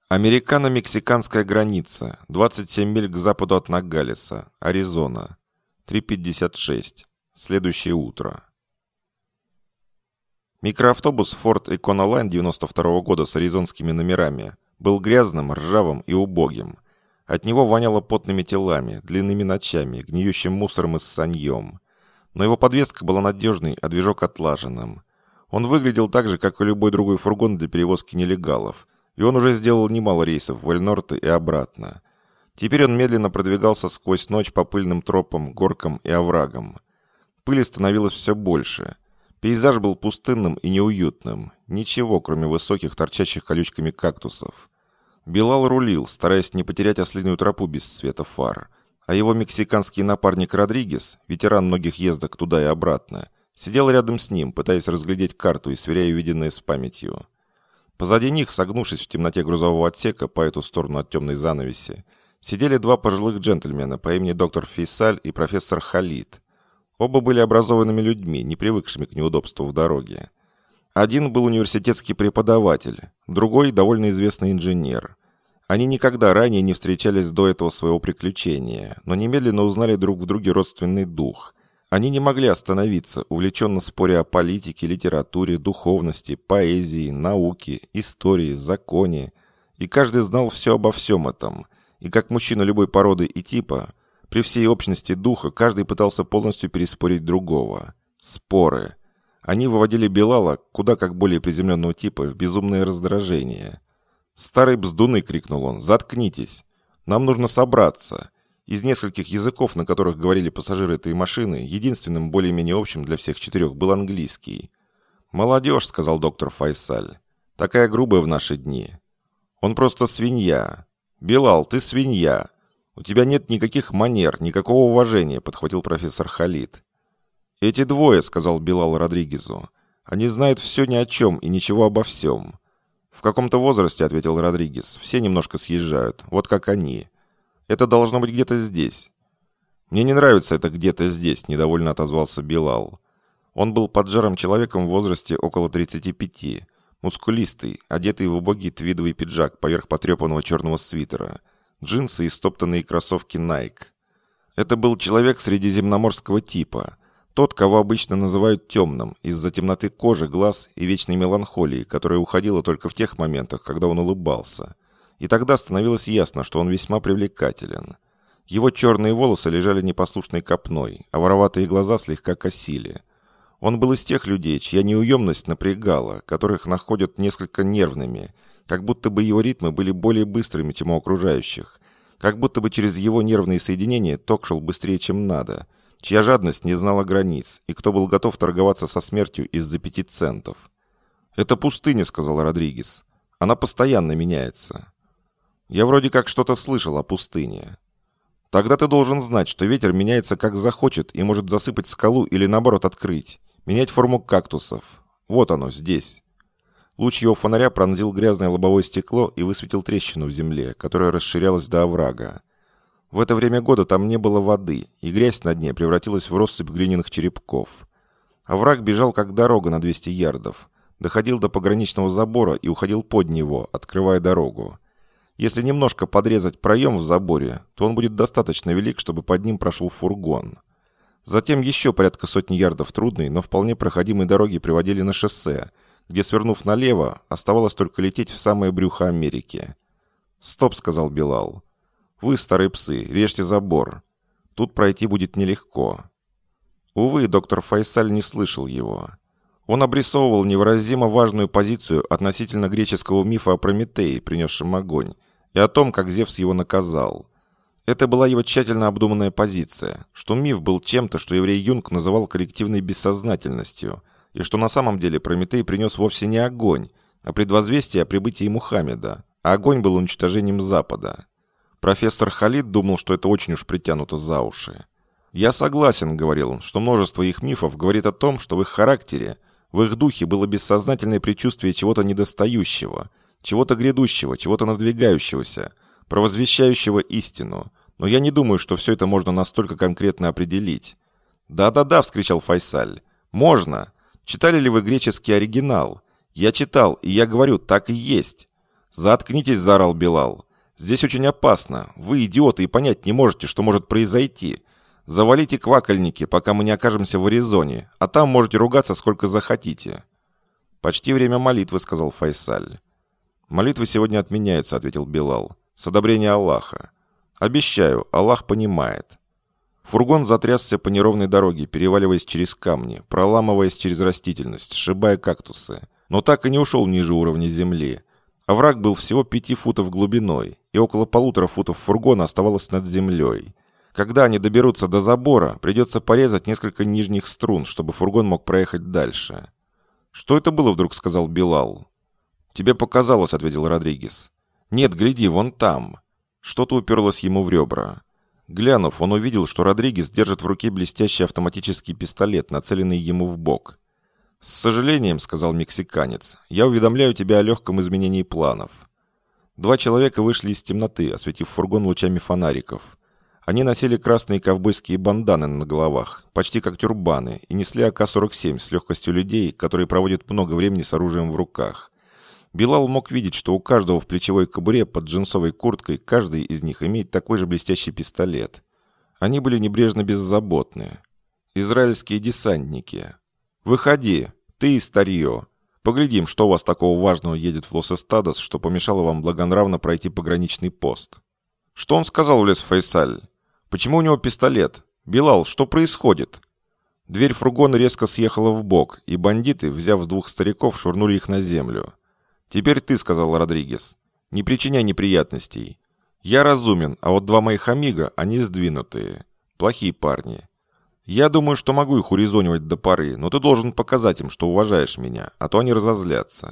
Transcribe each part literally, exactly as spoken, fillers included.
Американо-мексиканская граница, двадцать семь миль к западу от Ногалеса, Аризона. три пятьдесят шесть. Следующее утро. Микроавтобус Ford Econoline девяносто второго года с аризонскими номерами был грязным, ржавым и убогим. От него воняло потными телами, длинными ночами, гниющим мусором и ссаньем. Но его подвеска была надежной, а движок отлаженным. Он выглядел так же, как и любой другой фургон для перевозки нелегалов, и он уже сделал немало рейсов в Эль-Норте и обратно. Теперь он медленно продвигался сквозь ночь по пыльным тропам, горкам и оврагам. Пыли становилось все больше. Пейзаж был пустынным и неуютным. Ничего, кроме высоких, торчащих колючками кактусов. Билал рулил, стараясь не потерять ослиную тропу без света фар. А его мексиканский напарник Родригес, ветеран многих ездок туда и обратно, сидел рядом с ним, пытаясь разглядеть карту и сверяя увиденное с памятью. Позади них, согнувшись в темноте грузового отсека по эту сторону от темной занавеси, сидели два пожилых джентльмена по имени доктор Фейсаль и профессор Халид. Оба были образованными людьми, не привыкшими к неудобству в дороге. Один был университетский преподаватель, другой – довольно известный инженер. Они никогда ранее не встречались до этого своего приключения, но немедленно узнали друг в друге родственный дух. Они не могли остановиться, увлеченно споря о политике, литературе, духовности, поэзии, науке, истории, законе. И каждый знал все обо всем этом. И как мужчина любой породы и типа, при всей общности духа, каждый пытался полностью переспорить другого. Споры. Они выводили Билала, куда как более приземленного типа, в безумное раздражение. «Старые бздуны!» — крикнул он. «Заткнитесь! Нам нужно собраться!» Из нескольких языков, на которых говорили пассажиры этой машины, единственным более-менее общим для всех четырех был английский. «Молодежь», — сказал доктор Файсаль. «Такая грубая в наши дни. Он просто свинья. Билал, ты свинья. У тебя нет никаких манер, никакого уважения», — подхватил профессор Халид. «Эти двое», — сказал Билал Родригезу, — «они знают все ни о чем и ничего обо всем». «В каком-то возрасте», — ответил Родригез, — «все немножко съезжают, вот как они». «Это должно быть где-то здесь». «Мне не нравится это где-то здесь», — недовольно отозвался Билал. Он был поджарым человеком в возрасте около тридцати пяти, мускулистый, одетый в убогий твидовый пиджак поверх потрепанного черного свитера, джинсы и стоптанные кроссовки Nike. Это был человек средиземноморского типа, тот, кого обычно называют темным, из-за темноты кожи, глаз и вечной меланхолии, которая уходила только в тех моментах, когда он улыбался. И тогда становилось ясно, что он весьма привлекателен. Его черные волосы лежали непослушной копной, а вороватые глаза слегка косили. Он был из тех людей, чья неуемность напрягала, которых находят несколько нервными, как будто бы его ритмы были более быстрыми, чем у окружающих, как будто бы через его нервные соединения ток шел быстрее, чем надо, чья жадность не знала границ, и кто был готов торговаться со смертью из-за пяти центов. «Это пустыня», — сказал Родригес. «Она постоянно меняется». «Я вроде как что-то слышал о пустыне». «Тогда ты должен знать, что ветер меняется как захочет и может засыпать скалу или наоборот открыть, менять форму кактусов. Вот оно, здесь». Луч его фонаря пронзил грязное лобовое стекло и высветил трещину в земле, которая расширялась до оврага. В это время года там не было воды, и грязь на дне превратилась в россыпь глиняных черепков. Овраг бежал как дорога на двести ярдов, доходил до пограничного забора и уходил под него, открывая дорогу. Если немножко подрезать проем в заборе, то он будет достаточно велик, чтобы под ним прошел фургон. Затем еще порядка сотни ярдов трудной, но вполне проходимой дороги приводили на шоссе, где, свернув налево, оставалось только лететь в самое брюхо Америки. «Стоп», — сказал Билал. «Вы, старые псы, режьте забор. Тут пройти будет нелегко». Увы, доктор Файсаль не слышал его. Он обрисовывал невыразимо важную позицию относительно греческого мифа о Прометее, принесшем огонь, и о том, как Зевс его наказал. Это была его тщательно обдуманная позиция, что миф был чем-то, что еврей Юнг называл коллективной бессознательностью, и что на самом деле Прометей принес вовсе не огонь, а предвозвестие о прибытии Мухаммеда, а огонь был уничтожением Запада. Профессор Халид думал, что это очень уж притянуто за уши. «Я согласен», — говорил он, — «что множество их мифов говорит о том, что в их характере, в их духе было бессознательное предчувствие чего-то недостающего, чего-то грядущего, чего-то надвигающегося, провозвещающего истину. Но я не думаю, что все это можно настолько конкретно определить». «Да-да-да», — вскричал Файсаль. «Можно. Читали ли вы греческий оригинал? Я читал, и я говорю, так и есть. «Заткнитесь!» – заорал Билал. «Здесь очень опасно. Вы, идиоты, и понять не можете, что может произойти. Завалите квакальники, пока мы не окажемся в Аризоне, а там можете ругаться сколько захотите». «Почти время молитвы», – сказал Файсаль. «Молитвы сегодня отменяются», – ответил Билал. «С одобрения Аллаха. Обещаю, Аллах понимает». Фургон затрясся по неровной дороге, переваливаясь через камни, проламываясь через растительность, сшибая кактусы. Но так и не ушел ниже уровня земли. Овраг был всего пяти футов глубиной, и около полутора футов фургона оставалось над землей. Когда они доберутся до забора, придется порезать несколько нижних струн, чтобы фургон мог проехать дальше. «Что это было вдруг?» — сказал Билал. «Тебе показалось», — ответил Родригес. «Нет, гляди, вон там». Что-то уперлось ему в ребра. Глянув, он увидел, что Родригес держит в руке блестящий автоматический пистолет, нацеленный ему в бок. «С сожалением», — сказал мексиканец, — «я уведомляю тебя о легком изменении планов». Два человека вышли из темноты, осветив фургон лучами фонариков. Они носили красные ковбойские банданы на головах, почти как тюрбаны, и несли а ка сорок семь с легкостью людей, которые проводят много времени с оружием в руках. Билал мог видеть, что у каждого в плечевой кобуре под джинсовой курткой каждый из них имеет такой же блестящий пистолет. Они были небрежно беззаботны. Израильские десантники. «Выходи, ты и старье. Поглядим, что у вас такого важного едет в Лос-Эстадос, что помешало вам благонравно пройти пограничный пост». «Что он сказал?» — влез Файсаль. «Почему у него пистолет? Билал, что происходит?» Дверь фургона резко съехала вбок, и бандиты, взяв двух стариков, швырнули их на землю. «Теперь ты», — сказал Родригес. «Не причиняй неприятностей. Я разумен, а вот два моих амиго, они сдвинутые. Плохие парни. Я думаю, что могу их урезонивать до поры, но ты должен показать им, что уважаешь меня, а то они разозлятся.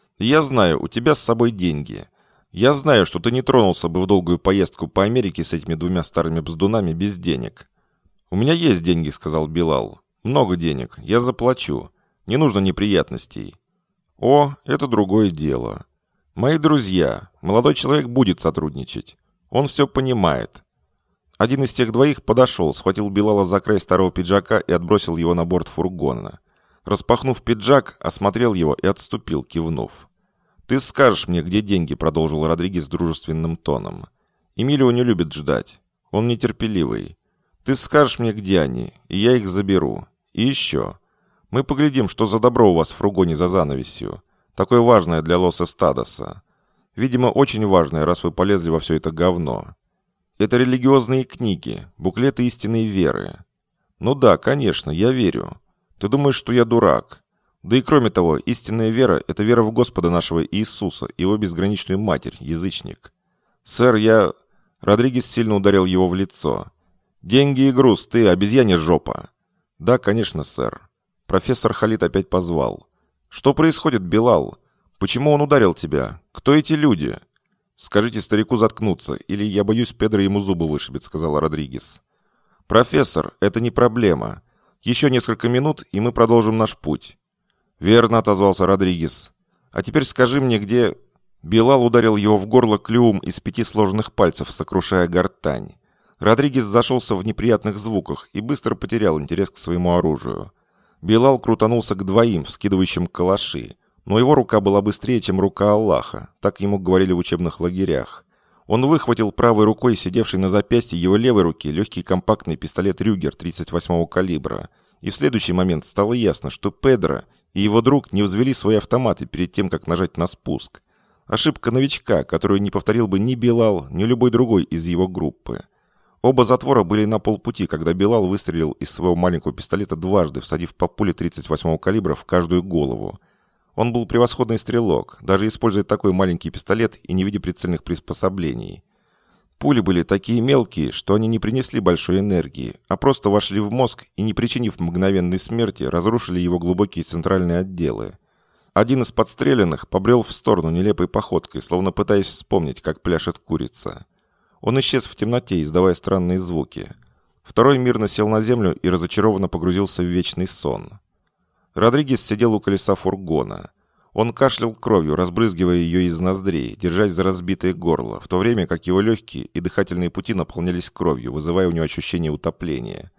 Я знаю, у тебя с собой деньги. Я знаю, что ты не тронулся бы в долгую поездку по Америке с этими двумя старыми бздунами без денег». «У меня есть деньги», — сказал Билал. «Много денег. Я заплачу. Не нужно неприятностей». «О, это другое дело. Мои друзья, молодой человек будет сотрудничать. Он все понимает». Один из тех двоих подошел, схватил Билала за край старого пиджака и отбросил его на борт фургона. Распахнув пиджак, осмотрел его и отступил, кивнув. «Ты скажешь мне, где деньги», — продолжил Родригес дружественным тоном. «Эмилио не любит ждать. Он нетерпеливый. Ты скажешь мне, где они, и я их заберу. И еще. Мы поглядим, что за добро у вас в фургоне за занавесью. Такое важное для Лос-Эстадоса. Видимо, очень важное, раз вы полезли во все это говно. Это религиозные книги, буклеты истинной веры. Ну да, конечно, я верю. Ты думаешь, что я дурак? Да и кроме того, истинная вера – это вера в Господа нашего Иисуса и его безграничную Матерь, язычник. Сэр, я...» Родригес сильно ударил его в лицо. «Деньги и груз, ты, обезьяне жопа». «Да, конечно, сэр». Профессор Халид опять позвал. «Что происходит, Билал? Почему он ударил тебя? Кто эти люди?» «Скажите старику заткнуться, или я боюсь, Педро ему зубы вышибет», — сказал Родригес. «Профессор, это не проблема. Еще несколько минут, и мы продолжим наш путь». «Верно», — отозвался Родригес. «А теперь скажи мне, где...» Билал ударил его в горло клювом из пяти сложенных пальцев, сокрушая гортань. Родригес зашелся в неприятных звуках и быстро потерял интерес к своему оружию. Билал крутанулся к двоим, вскидывающим калаши, но его рука была быстрее, чем рука Аллаха, так ему говорили в учебных лагерях. Он выхватил правой рукой сидевший на запястье его левой руки легкий компактный пистолет «Рюгер» тридцать восьмого калибра, и в следующий момент стало ясно, что Педро и его друг не взвели свои автоматы перед тем, как нажать на спуск. Ошибка новичка, которую не повторил бы ни Билал, ни любой другой из его группы. Оба затвора были на полпути, когда Билал выстрелил из своего маленького пистолета дважды, всадив по пуле тридцать восьмого калибра в каждую голову. Он был превосходный стрелок, даже используя такой маленький пистолет и не видя прицельных приспособлений. Пули были такие мелкие, что они не принесли большой энергии, а просто вошли в мозг и, не причинив мгновенной смерти, разрушили его глубокие центральные отделы. Один из подстреленных побрел в сторону нелепой походкой, словно пытаясь вспомнить, как пляшет курица. Он исчез в темноте, издавая странные звуки. Второй мирно сел на землю и разочарованно погрузился в вечный сон. Родригес сидел у колеса фургона. Он кашлял кровью, разбрызгивая ее из ноздрей, держась за разбитое горло, в то время как его легкие и дыхательные пути наполнялись кровью, вызывая у него ощущение утопления.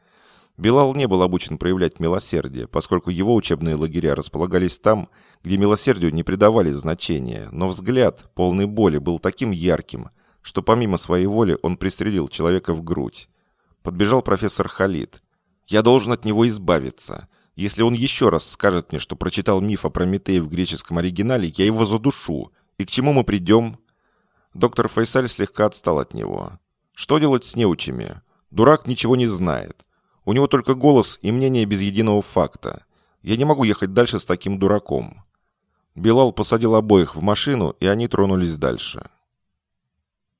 Билал не был обучен проявлять милосердие, поскольку его учебные лагеря располагались там, где милосердию не придавали значения, но взгляд, полный боли, был таким ярким, что помимо своей воли он пристрелил человека в грудь. Подбежал профессор Халид. «Я должен от него избавиться. Если он еще раз скажет мне, что прочитал миф о Прометее в греческом оригинале, я его задушу. И к чему мы придем?» Доктор Файсаль слегка отстал от него. «Что делать с неучами? Дурак ничего не знает. У него только голос и мнение без единого факта. Я не могу ехать дальше с таким дураком». Билал посадил обоих в машину, и они тронулись дальше.